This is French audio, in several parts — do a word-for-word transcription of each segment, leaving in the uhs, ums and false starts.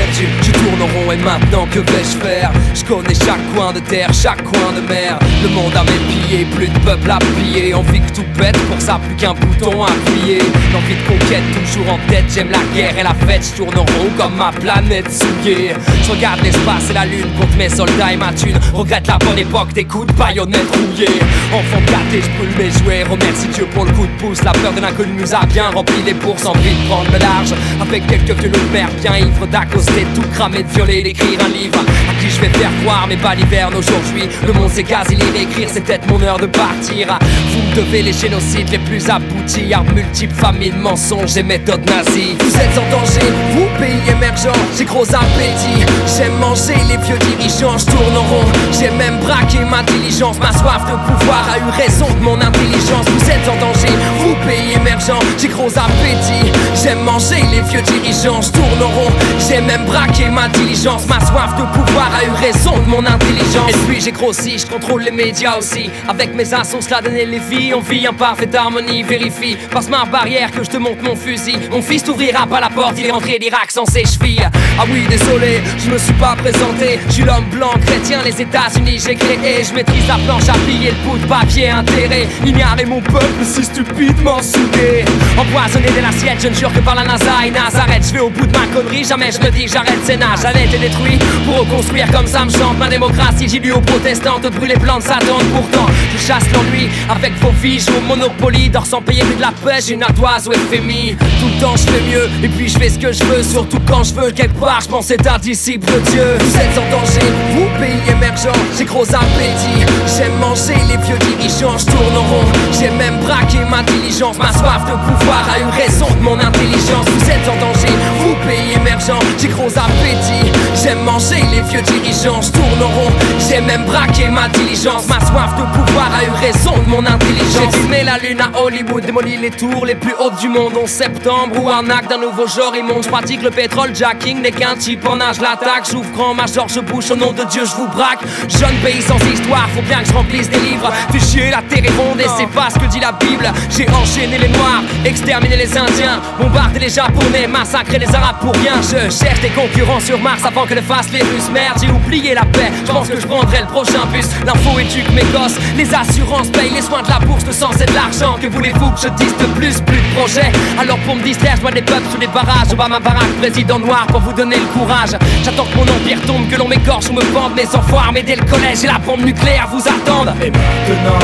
perdu, je tourne en rond et maintenant que vais-je faire? Je connais chaque coin de terre, chaque coin de mer. Le monde à mes pieds, plus de peuple à plier. Envie que tout pète, pour ça plus qu'un bouton à appuyer. L'envie de conquête toujours en tête, j'aime la guerre et la fête. Je tourne en rond comme ma planète souillée. Je regarde l'espace et la lune contre mes soldats et ma thune. Regrette la bonne époque des coups de baïonnette rouillés. Enfant gâté, je brûle mes jouets. Remercie Dieu pour le coup de pouce. La peur de l'inconnu nous a bien rempli les bourses. Envie de prendre le large avec quelques vieux de mer bien ivres d'accoster, tout cramer, de violer, d'écrire un livre à qui je vais faire croire mes balivernes aujourd'hui. Le monde c'est quasi lire et écrire, c'est peut-être mon heure de partir. Vous me devez les génocides les plus aboutis, armes multiples, famines, mensonges et méthodes nazies. Vous êtes en danger, vous pays émergent, j'ai gros appétit. J'aime manger les vieux dirigeants, je tourne en rond. J'ai même braqué ma diligence, ma soif de pouvoir a eu raison de mon intelligence. Vous êtes en danger, vous pays émergent, j'ai gros appétit. J'aime manger les vieux dirigeants, je tourne en rond. J'ai même braqué ma diligence, ma soif de pouvoir a eu raison de mon intelligence. Et puis j'ai grossi, je contrôle les médias aussi. Avec mes assos, cela donner les vies, on vit en parfaite harmonie. Vérifie, passe ma barrière que je te montre mon fusil. Mon fils t'ouvrira pas la porte, il est rentré d'Irak sans ses chevilles. Ah oui, désolé, je me suis pas présenté. Je suis l'homme blanc chrétien, les États-Unis j'ai créé. Je maîtrise la planche à plier, le bout de papier intérêt. Ignorer mon peuple si stupidement soudé. Empoisonné de l'assiette, je ne jure que par la NASA et Nazareth. Je vais au bout de ma connerie, jamais je me dis j'arrête Sénat. J'avais été détruit pour reconstruire comme ça me chante ma démocratie. J'ai lu aux protestants de brûler blanc de Satan. Pourtant, je chasse l'ennui avec vos vies. Je joue au Monopoly, dors sans payer que de la pêche. Une ardoise au F M I. Tout le temps je fais mieux et puis je fais ce que je veux. Surtout quand je veux quelque part, je pense être un disciple de Dieu. Vous êtes en danger, vous pays émergent, j'ai gros appétit. J'aime manger les vieux dirigeants, je tourne en rond. J'ai même braqué ma diligence, ma soif de pouvoir a eu raison de mon intelligence. Vous êtes en danger, vous pays émergent, j'ai gros appétit. J'aime manger les vieux dirigeants, je tourne en rond. J'ai même braqué ma diligence, ma soif de pouvoir a eu raison de mon intelligence. J'ai filmé la lune à Hollywood, démoli les tours les plus hautes du monde en septembre. Ou un acte d'un nouveau genre immonde, je pratique le pétrole jacking. N'est qu'un type en âge l'attaque, j'ouvre grand ma George Bush, au nom de Dieu je vous braque. Jeune pays sans histoire, faut bien que je remplisse des livres. Fais chier, la terre est ronde et c'est pas ce que dit la Bible. J'ai enchaîné les noirs, exterminé les indiens, bombardé les japonais, massacré les arabes pour rien. Je cherche des concurrents sur Mars avant que le fassent les Russes. Merde, j'ai oublié la paix, je pense que je prendrai le prochain bus. L'info éduque mes gosses, les assurances payent les soins de la bourse, le sang c'est de l'argent. Que voulez-vous que je dise de plus, plus de projets? Alors pour me distraire, je vois des peuples sous des barrages. Obama Barack, président noir pour vous donner le courage. J'attends que mon empire tombe, que l'on m'égorge ou me pende. Mes enfoirés, mais dès le collège et la bombe nucléaire vous attendent. Et maintenant,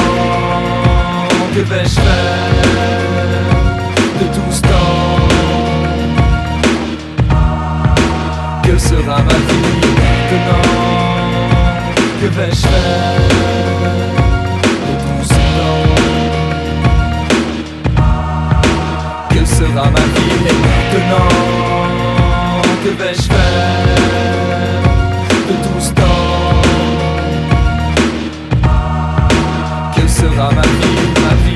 que vais-je faire de tout ce temps? Que sera ma vie maintenant? Que vais-je faire de tout ce temps? Que sera ma vie maintenant? Que vais-je faire de tout ce temps? Que sera ma vie, ma vie?